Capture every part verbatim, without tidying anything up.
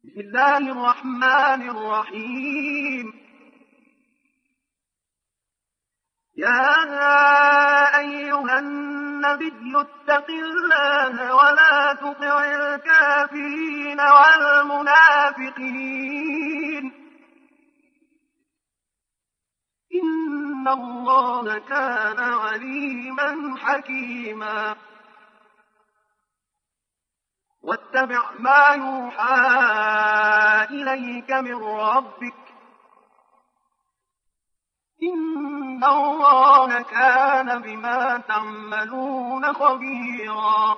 بسم الله الرحمن الرحيم. يا أيها النبي اتق الله ولا تطع الكافرين والمنافقين إن الله كان عليما حكيما. واتبع ما يوحى إليك من ربك إن الله كان بما تعملون خبيرا.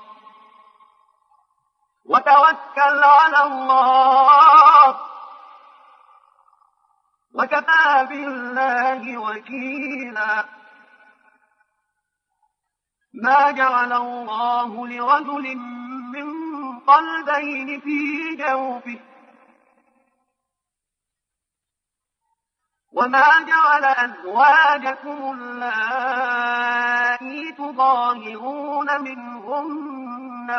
وتوكل على الله وكفى بالله وكيلا. ما جعل الله لرجل من قلبين في جوفه وما جعل أزواجكم اللائي تظاهرون منهن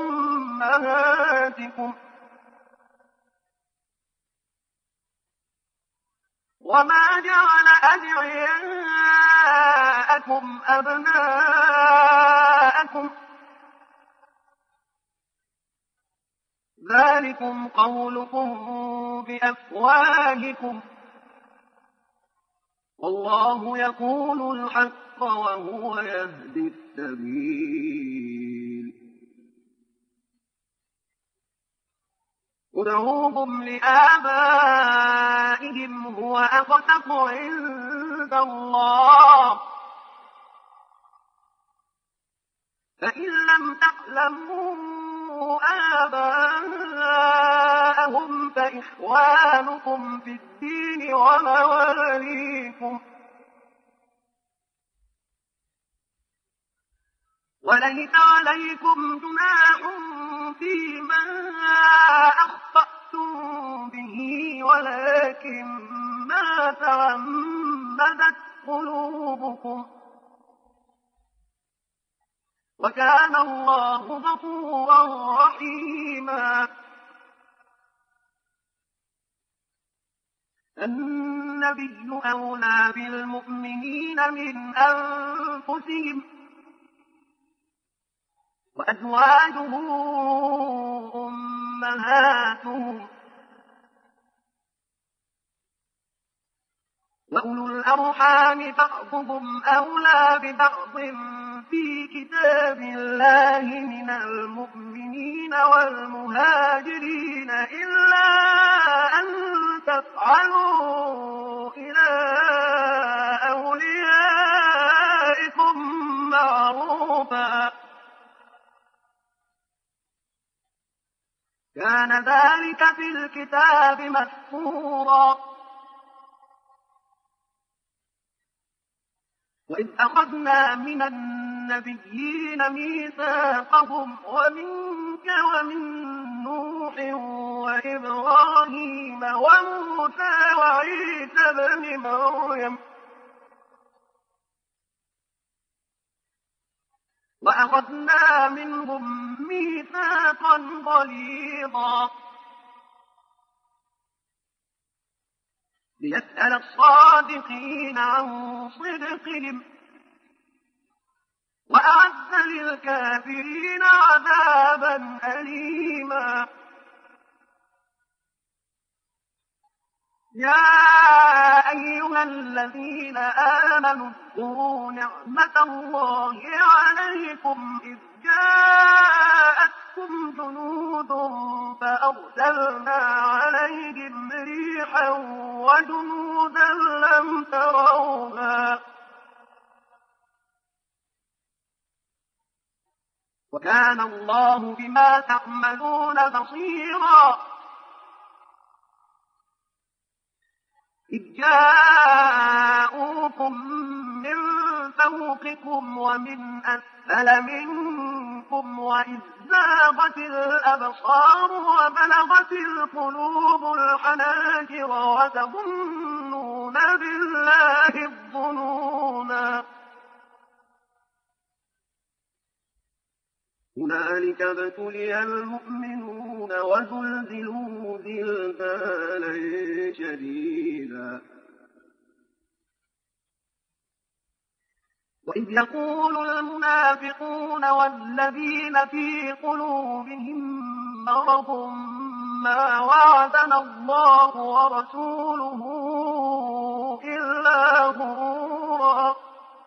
أمهاتكم وما جعل أدعياءكم أبناءكم ذلكم قولكم بأفواهكم والله يقول الحق وهو يهدي السبيل. ادعوهم لآبائهم هو أقسط عند الله فإن لم تعلموا آباءهم فإخوانكم في الدين ومواليكم وليس عليكم جناح فيما أخطأتم به ولكن ما تعمدت قلوبكم وكان الله غفورا رحيما. النبي أولى بالمؤمنين من أنفسهم وأزواجه أمهاتهم وأولو الأرحام بعضهم أولى ببعض في كتاب الله من المؤمنين والمهاجرين إلا أن تفعلوا إلى أوليائكم معروفا كان ذلك في الكتاب مسطورا. وإذ أخذنا من النبيين ميثاقهم ومنك ومن نوح وإبراهيم وموسى وعيسى بن مريم وأخذنا منهم ميثاقا غليظا ليسأل الصادقين عن صدقهم وأعد للكافرين عذابا أليما. يا أيها الذين آمنوا اذكروا نعمة الله عليكم إذ جاءتكم جنود فأرسلنا عليهم ريحا وجنودا لم تروها وكان الله بما تعملون بصيرا. إذ جاءوكم من فوقكم ومن أسفل منكم وإذ زاغت الأبصار وبلغت القلوب الحناجر وتظنون بالله الظنونا. هنالك ابتلي المؤمنون وزلزلوا وإذ يقول المنافقون والذين في قلوبهم مرض ما وعدنا الله ورسوله إلا غرورا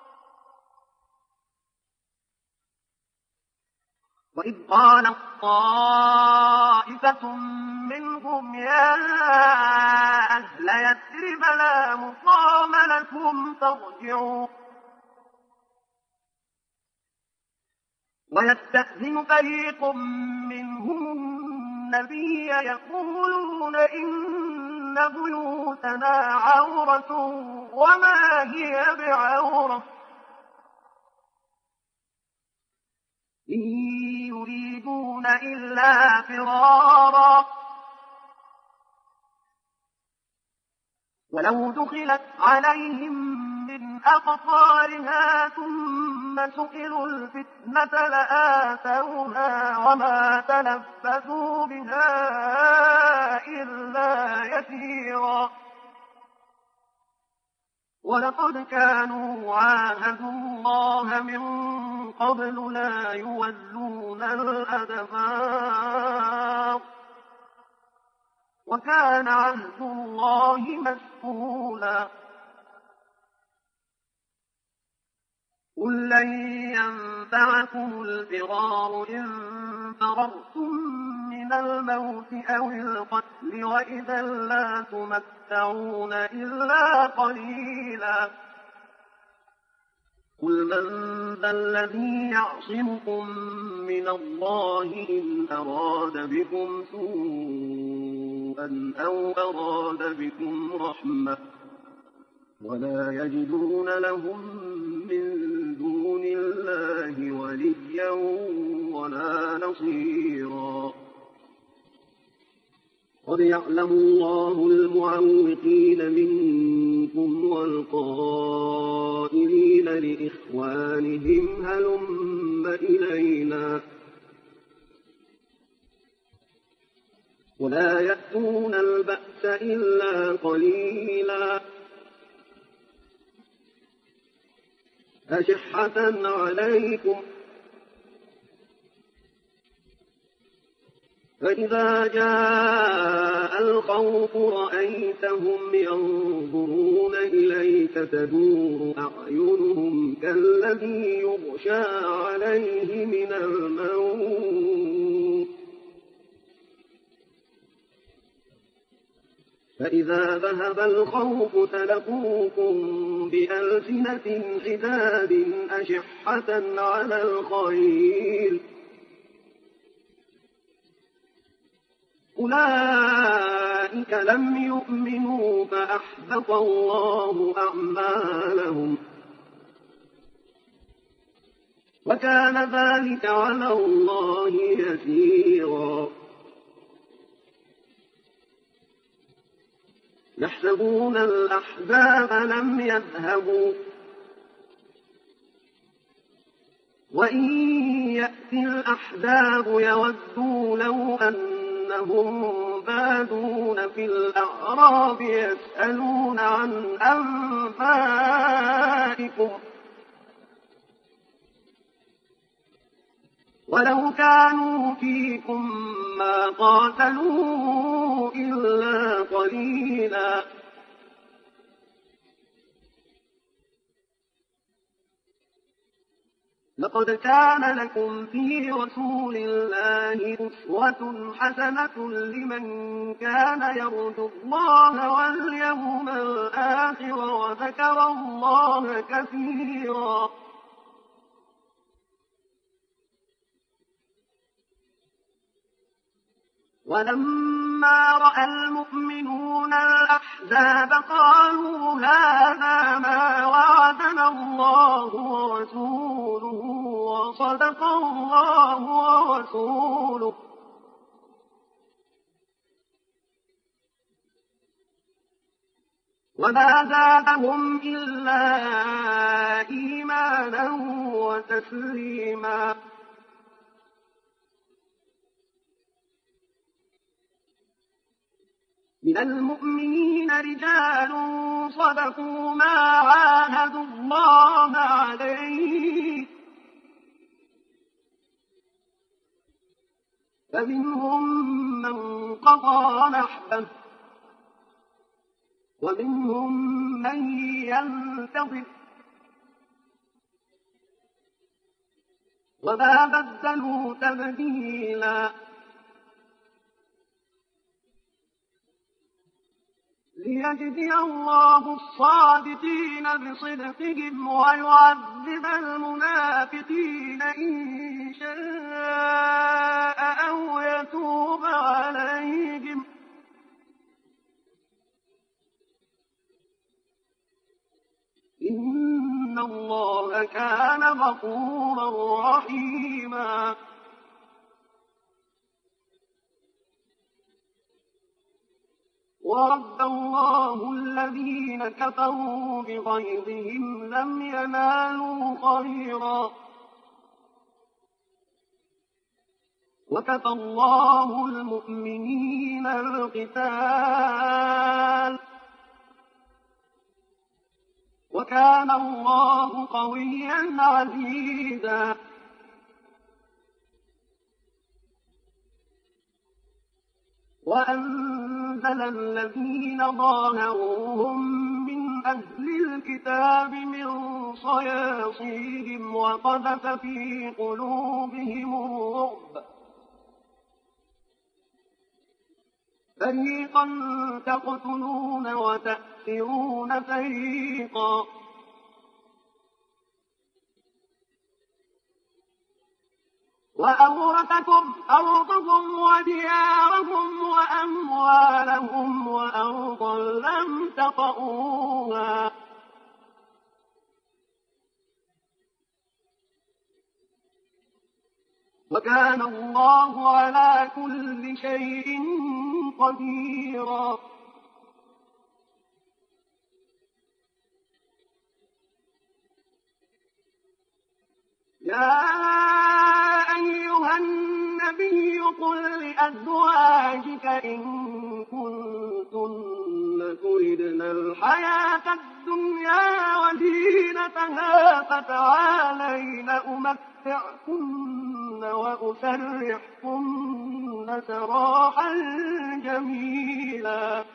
وإذ قال طائفة منهم يا أهل يثرب لا مقام لكم فارجعوا ويستأذن فريق منهم النبي يقولون إن بيوتنا عورة وما هي بعورة إن يريدون إلا فرارا ولو دخلت عليهم من أقطارها ثم سئلوا الفتنة لآتوها وما تلبثوا بها إلا يسيرا ولقد كانوا عاهدوا الله من قبل لا يولون الأدبار وكان عهد الله مسئولا قل لن ينفعكم الفرار إن فررتم من الموت أو القتل وإذا لا تمتعون إلا قليلا قل من ذا الذي يعصمكم من الله إن أراد بكم سوءا أو أراد بكم رحمة ولا يجدون لهم من دون الله وليا ولا نصيرا قد يعلم الله المعوقين منكم والقائلين لإخوانهم هلم إلينا ولا يأتون البأس إلا قليلا أشحة عليكم فإذا جاء الخوف رأيتهم ينظرون إليك تدور أعينهم كالذي يغشى عليه من الموت فإذا ذهب الخوف سلقوكم بألسنة حداد أشحة على الخير أولئك لم يؤمنوا فأحبط الله أعمالهم وكان ذلك على الله يسيرا يحسبون الأحزاب لم يذهبوا وإن يأتي الأحزاب يودوا لو أنهم بادون في الأعراب يسألون عن أنبائكم ولو كانوا فيكم ما قاتلوا إلا قليلا لقد كان لكم في رسول الله أسوة حسنة لمن كان يرجو الله واليوم الآخر وذكر الله كثيرا ولما رأى المؤمنون الأحزاب قالوا هذا ما وعدنا الله ورسوله وصدق الله ورسوله وما زادهم إلا إيمانا وتسليما من المؤمنين رجال صدقوا ما عاهدوا الله عليه، فمنهم من قضى نحبه ومنهم من ينتظر وما بدلوا تبديلا، ليجزي الله الصادقين بصدقهم ويعذب المنافقين إن شاء أو يتوب عليهم، إن الله كان غفورا رحيما. ورد الله الذين كفروا بغيظهم لم ينالوا خيرا، وكفى الله المؤمنين القتال، وكان الله قويا عزيزا. وأنزل الذين ظاهروهم من أهل الكتاب من صياصيهم وقذف في قلوبهم الرعب، فريقا تقتلون وتأسرون فريقا، وأورثكم أرضهم وديارهم وأموالهم وأرضا لم تطئوها، وكان الله على كل شيء قديرا. يا أيها النبي قل لأزواجك إن كنتن تردن الحياة الدنيا وزينتها فتعالين أمتعكن وأسرحكن سراحا جميلا.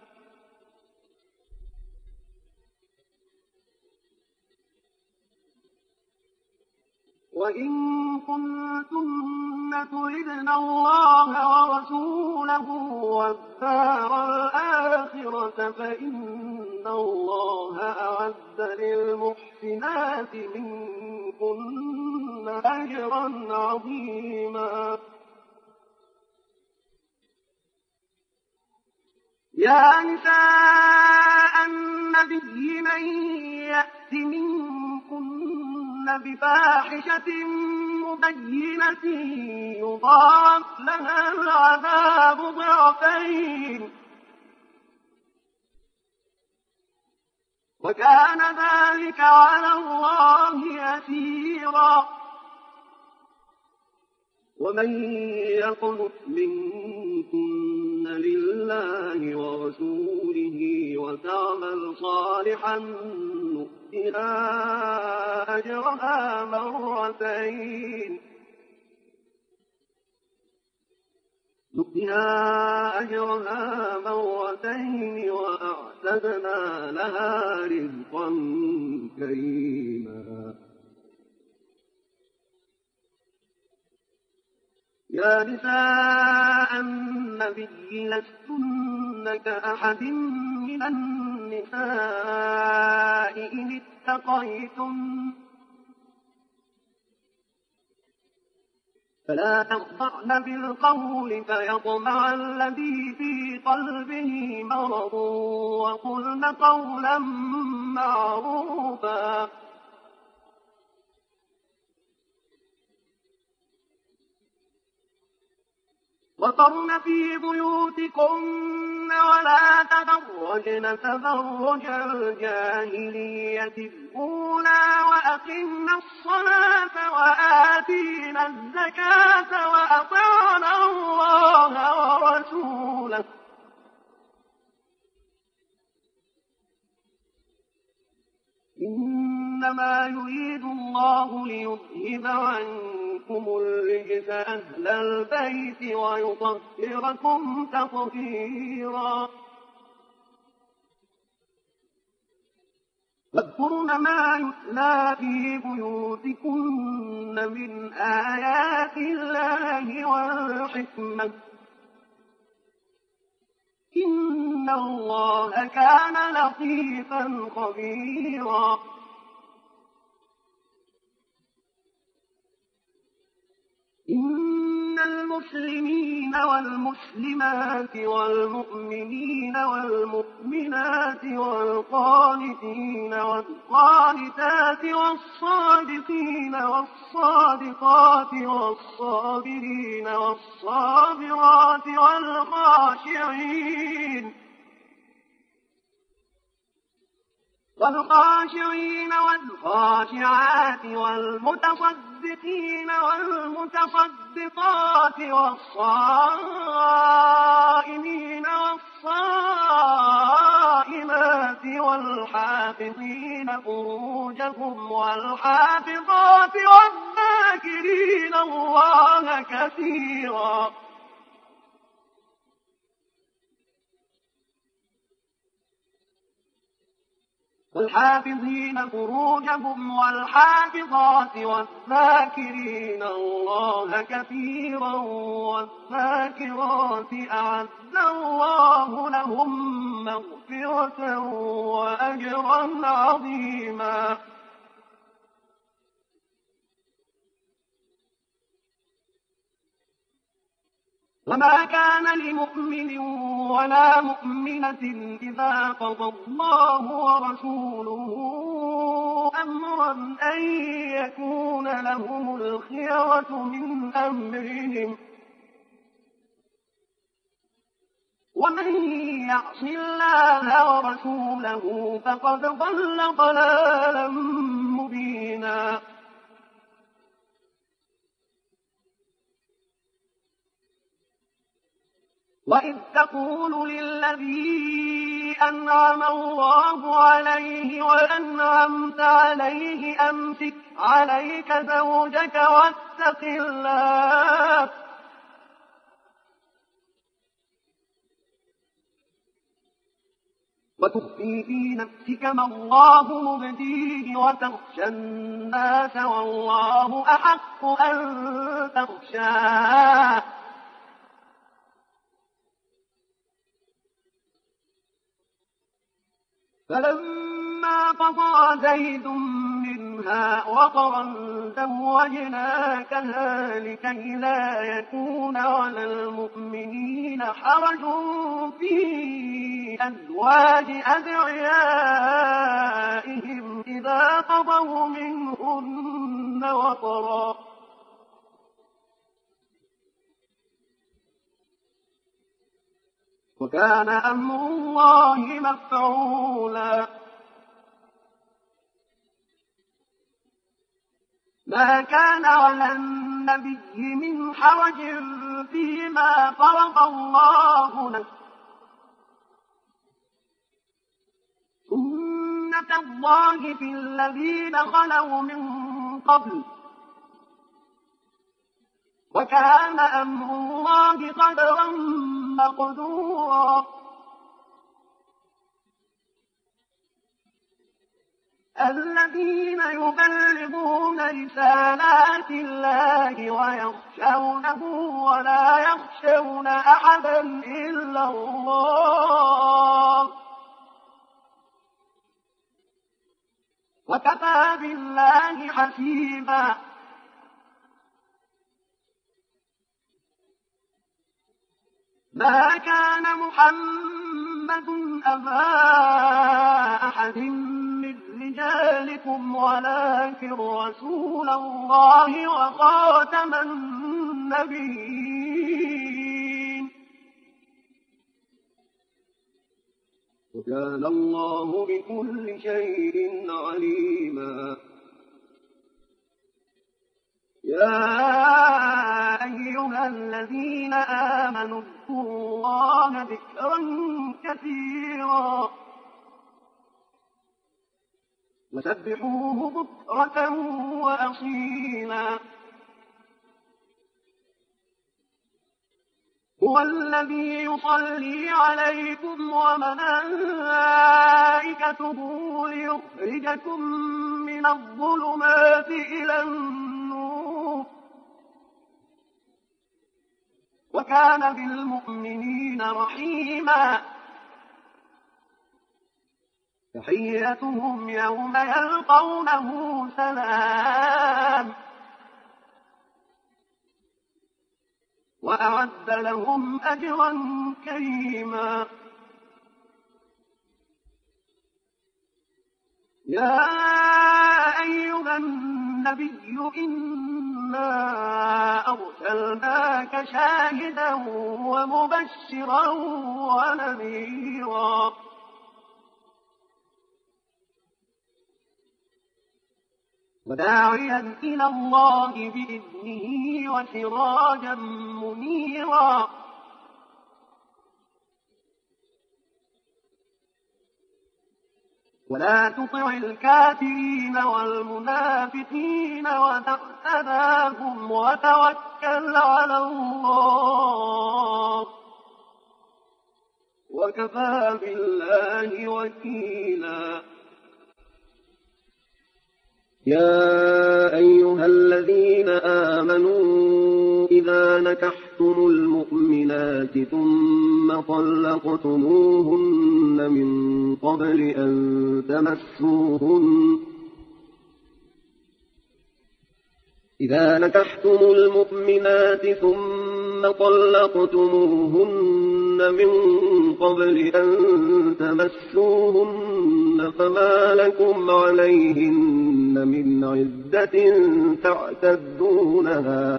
وإن كنتن تردن الله ورسوله والدار الآخرة فإن الله أعد للمحسنات منكن أجرا عظيما. يا نساء النبي من يأت منكن بفاحشة مبينة يضاعف لها العذاب ضعفين، وكان ذلك على الله يسيرا. ومن يقنت منكن لله ورسوله وتعمل صالحا نؤتها أجرها مرتين نؤتها أجرها مرتين وأعتدنا لها رزقا كريما. يا نساء النبي لستن كأحد من النساء إن اتقيتن فلا تخضعن بالقول فيطمع الذي في قلبه مرض وقلن قولا معروفا. وقرن في بيوتكن ولا تبرجن تبرج الجاهلية الأولى وأقمنا الصلاة وآتينا الزكاة وأطعنا الله ورسوله إن إنما يريد الله ليذهب عنكم الرجس أهل البيت ويطهركم تطهيرا. واذكرن ما يتلى في بيوتكن من آيات الله والحكمة إن الله كان لطيفا خبيرا. إن المسلمين والمسلمات والمؤمنين والمؤمنات والقانتين والقانتات والصادقين والصادقات والصابرين والصابرات والخاشعين والخاشعين والخاشعات والمتصدقين والمتصدقات والصائمين والصائمات والحافظين فروجهم والحافظات والذاكرين الله كثيرا والحافظين فروجهم والحافظات والذاكرين الله كثيرا والذاكرات أعد الله لهم مغفرة وأجرا عظيما. وما كان لمؤمن ولا مؤمنة إذا قضى الله ورسوله أمرا أن يكون لهم الخيرة من أمرهم ومن يعص الله ورسوله فقد ضل ضلالا مبينا. وإذ تقول للذي أنعم الله عليه وأنعمت عليه أمسك عليك زوجك واتق الله وتخفي في نفسك ما الله مبديه وتخشى الناس والله أحق أن تخشاه فلما قضى زيد منها وطرا زوجناكها لكي لا يكون على المؤمنين حرج في أزواج أدعيائهم إذا قضوا منهن وطرا وكان أمر الله مفعولا. ما كان على النبي من حرج فيما فرض الله له سنة الله في الذين خلوا من قبل وكان أمر الله قدرا مقدورا. الذين يبلغون رسالات الله ويخشونه ولا يخشون أحدا إلا الله وكفى بالله حسيبا. ما كان محمد أبا أحد من رجالكم ولكن رسول الله وخاتم النبيين وكان الله بكل شيء عليما. يا أيها الذين آمنوا اذكروا الله ذكرا كثيرا وسبحوه بكرة وأصيلا هو الذي يصلي عليكم وملائكته ليخرجكم من الظلمات إلى النور وكان بالمؤمنين رحيما تحيتهم يوم يلقونه سلام وأعد لهم أجرا كريما يا أيها النبي إنا أرسلناك شاهدا ومبشرا ونذيرا وداعيا إلى الله بإذنه وسراجا منيرا ولا تطع الكافرين والمنافقين ودع أذاهم وتوكل على الله وكفى بالله وكيلا يا أيها الذين آمنوا إذا نكحتم المؤمنات ثم طلقتموهن من قبل أن تمسوهن إذا نكحتم المؤمنات ثم طلقتموهن من قبل أن تمسوهن فما لكم عليهن من عدة تعتدونها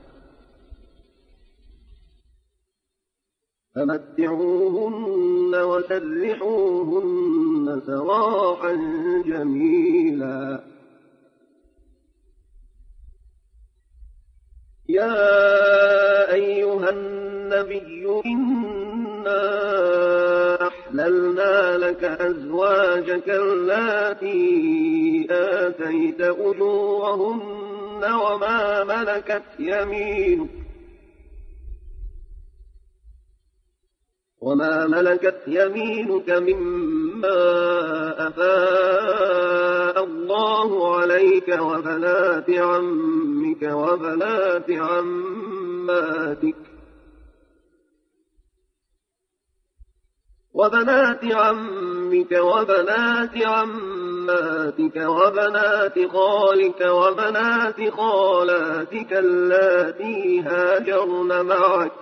فمتعوهن وسرحوهن سراحا جميلا يا أيها النبي إنا أحللنا لك أزواجك اللاتي آتيت أجورهن وما ملكت يمينك وما ملكت يمينك مما أفاء الله عليك وبنات عمك وبنات عماتك وبنات عمك وبنات عماتك وبنات خالك وبنات خالاتك اللاتي هاجرن معك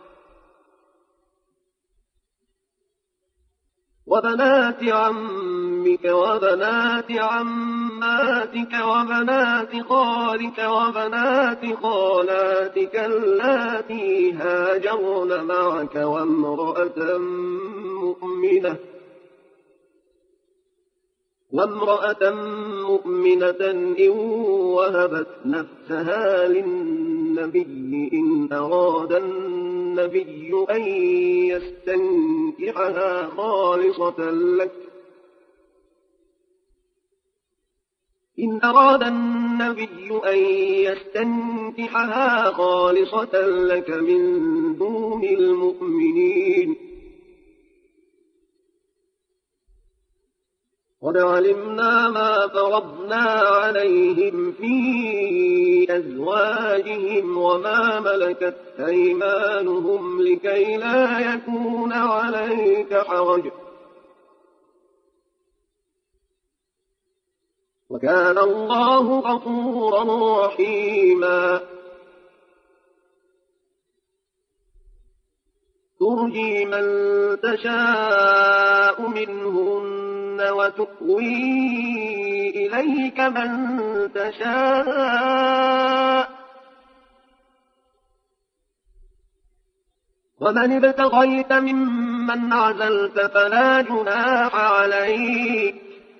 وبنات عمك وبنات عماتك وبنات خالك وبنات خالاتك اللاتي هاجرن معك وامرأة مؤمنة وامرأة مؤمنة إن وهبت نفسها للنبي إن أراد النبي أن يستنكحها خالصة لك إن أراد النبي أن يستنكحها خالصة لك من دون المؤمنين قد علمنا ما فرضنا عليهم في أزواجهم وما ملكت أيمانهم لكي لا يكون عليك حرج وكان الله غفورا رحيما ترجي من تشاء منهن وتؤوي إليك من تشاء ومن ابتغيت ممن عزلت فلا جناح عليك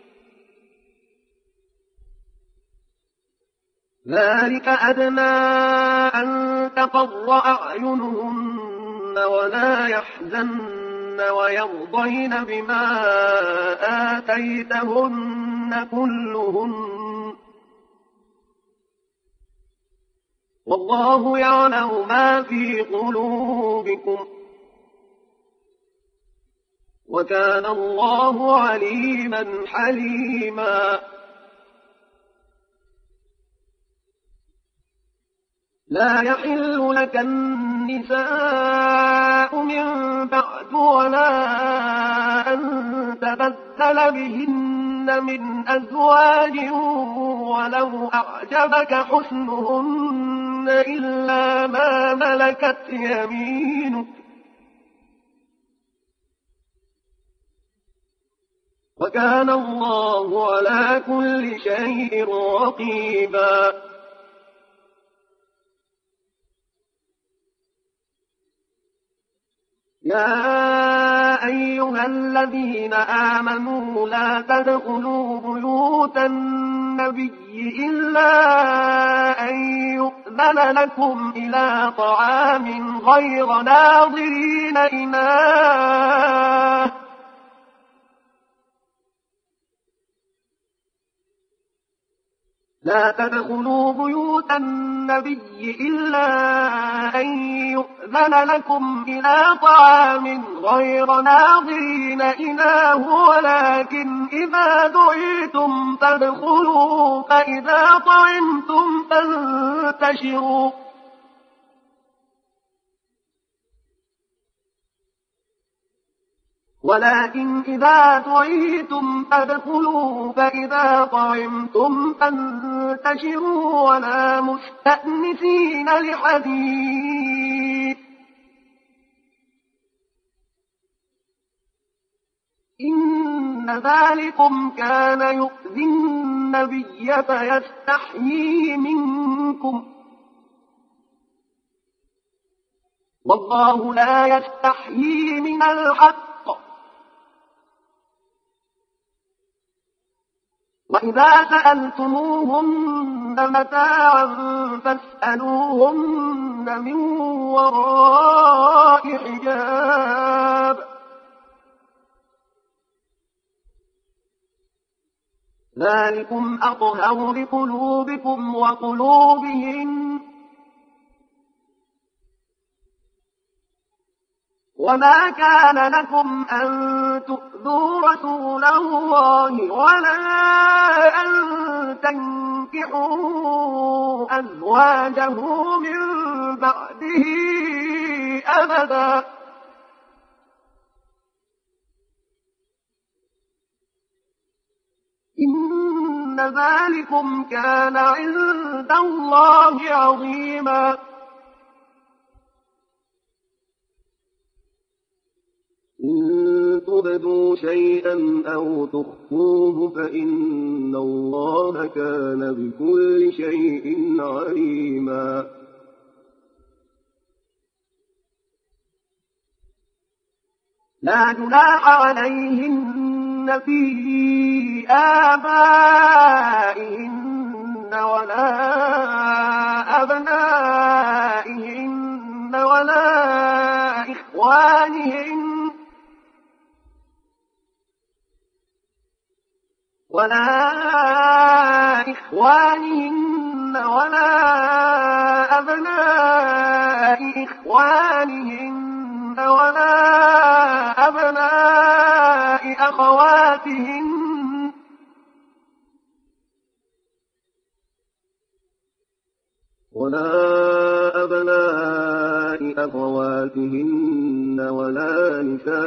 ذلك أدنى أن تقر أعينهن ولا يحزن ويرضين بما آتيتهن عليهن كلهن والله يعلم ما في قلوبكم وكان الله عليما حليما لا يحل لك النساء من بعد ولا أن تبدل بهن من أزواج ولو أعجبك حسنهن إلا ما ملكت يمينك وكان الله على كل شيء رقيبا يا أيها الذين آمنوا لا تدخلوا بيوت النبي إلا أن يؤذن لكم إلى طعام غير ناظرين إناه لا تدخلوا بيوت النبي إلا أن يؤذن لكم إلى طعام غير ناظرين إناه ولكن إذا دعيتم فادخلوا فإذا طعمتم فانتشروا ولكن إذا دعيتم فادخلوا فإذا طعمتم فانتشروا ولا مستأنسين لحديث إن ذلكم كان يؤذي النبي فيستحيي منكم والله لا يستحيي من الحق وإذا سألتموهن متاعا فاسألوهن من وراء حجاب ذلكم أطهر لقلوبكم وقلوبهن وما كان لكم أن تؤذوا رسول الله ولا أن تنكحوا أزواجه من بعده أبدا إن ذلكم كان عند الله عظيما إن تبدوا شيئا أو تخفوه فإن الله كان بكل شيء عليما لا جناح عليهن في آبائهن ولا أبنائهن ولا إخوانهن ولا إخوانهن ولا أبناء إخوانهن ولا أبناء أخواتهن ولا أبناء أخواتهن ولا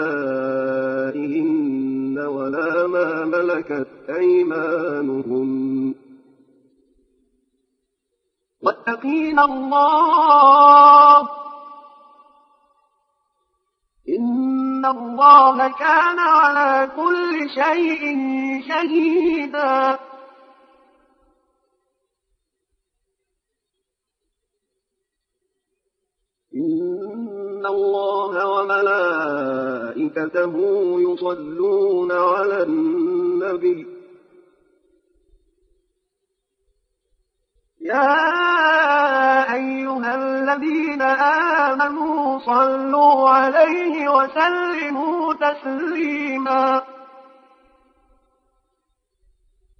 نسائهن ولا ما ملكت أيمانهن واتقين الله إن الله كان على كل شيء شهيدا إن الله وملائكته يصلون على النبي يا أيها الذين آمنوا صلوا عليه وسلموا تسليما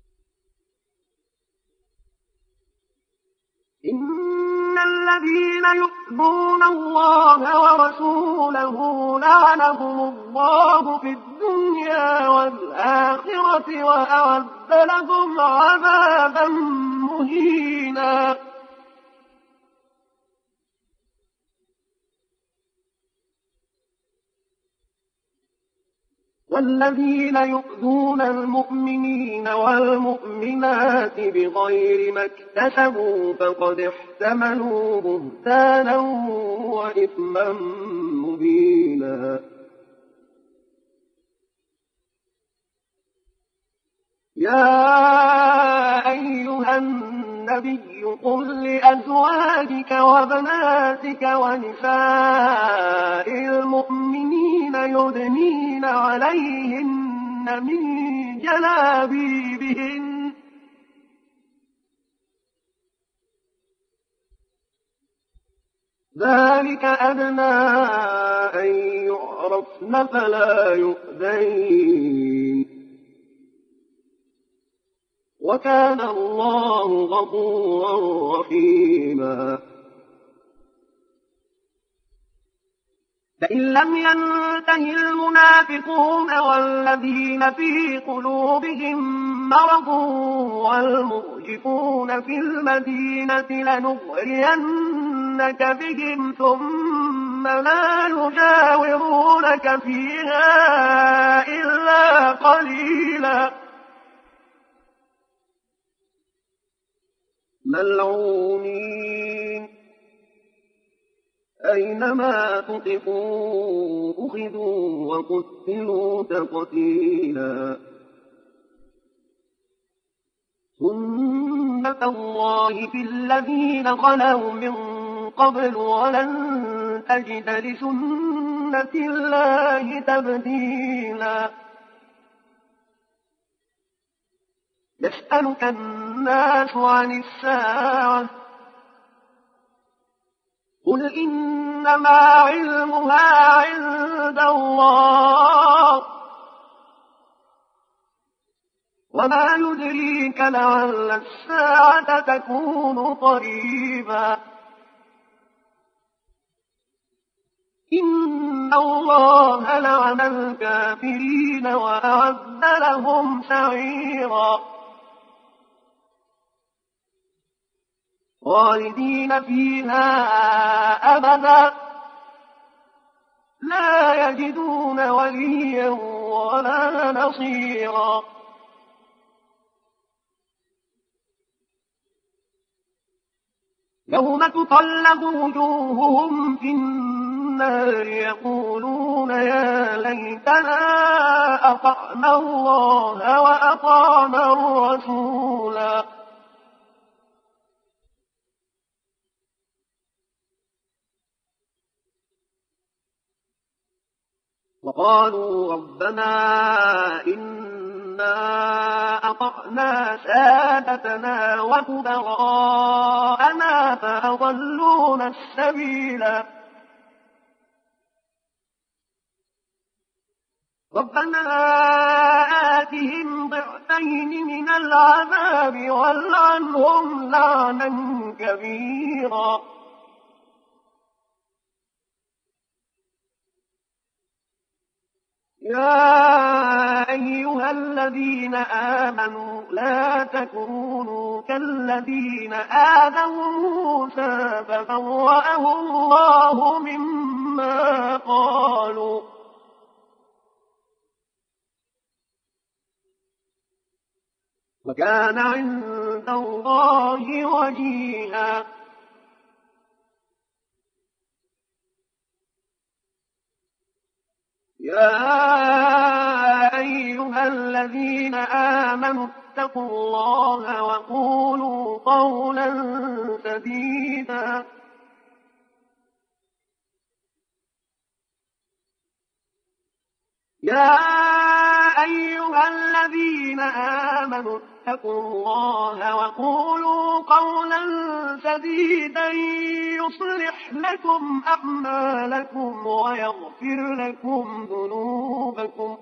يؤذون الله ورسوله لعنهم الله في الدنيا والآخرة وأعد لهم عذابا مهينا. والذين يؤذون المؤمنين والمؤمنات بغير ما اكتسبوا فقد احتملوا بهتانا وإثما مبينا. يا أيها النبي قل لأزواجك وبناتك ونساء المؤمنين يدنين عليهن من جلابيبهن ذلك أدنى أن يعرفن فلا يؤذين وكان الله غفورا رحيما. فإن لم ينته المنافقون والذين في قلوبهم مرض والمرجفون في المدينة لنغرينك بهم ثم لا يجاورونك فيها إلا قليلا ملعونين أينما تقفوا أخذوا وقتلوا تقتيلا. سنة الله في الذين خلوا من قبل ولن تجد لسنة الله تبديلا. يسألك الناس عن الساعة قل إنما علمها عند الله وما يدريك لعل الساعة تكون قريبا. إن الله لعن الكافرين وأعد لهم سعيرا خالدين فيها أبدا لا يجدون وليا ولا نصيرا. يوم تطلق وجوههم في النار يقولون يا ليتنا أطعنا الله وأطعنا الرسولا. وقالوا ربنا إنا أطعنا سادتنا وكبراءنا فأضلونا السبيلا. ربنا آتهم ضعفين من العذاب والعنهم لعنا كبيرا. يا أيها الذين آمنوا لا تكونوا كالذين آذوا موسى فبرأه الله مما قالوا وكان عند الله وجيها. يا أيها الذين آمنوا اتقوا الله وقولوا قولا سديدا يا أيها الذين آمنوا اتقوا الله وقولوا قولا سديدا يصلح لكم أعمالكم ويغفر لكم ذنوبكم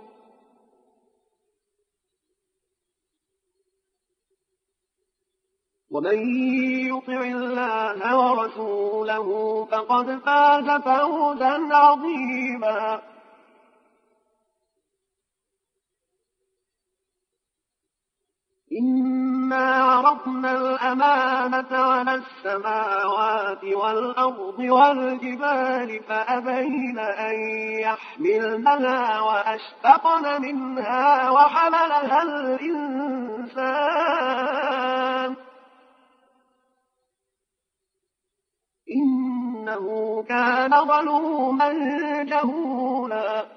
ومن يطع الله ورسوله فقد فاز فوزا عظيما. إنا عرضنا الأمانة على السماوات والأرض والجبال فأبين أن يحملنها وأشفقن منها وحملها الإنسان إنه كان ظلوما جهولا.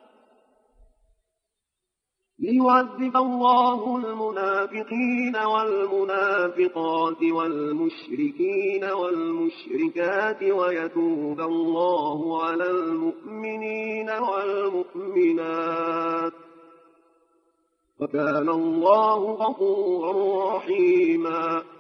ليعذب الله المنافقين والمنافقات والمشركين والمشركات ويتوب الله على المؤمنين والمؤمنات وكان الله غفورا رحيما.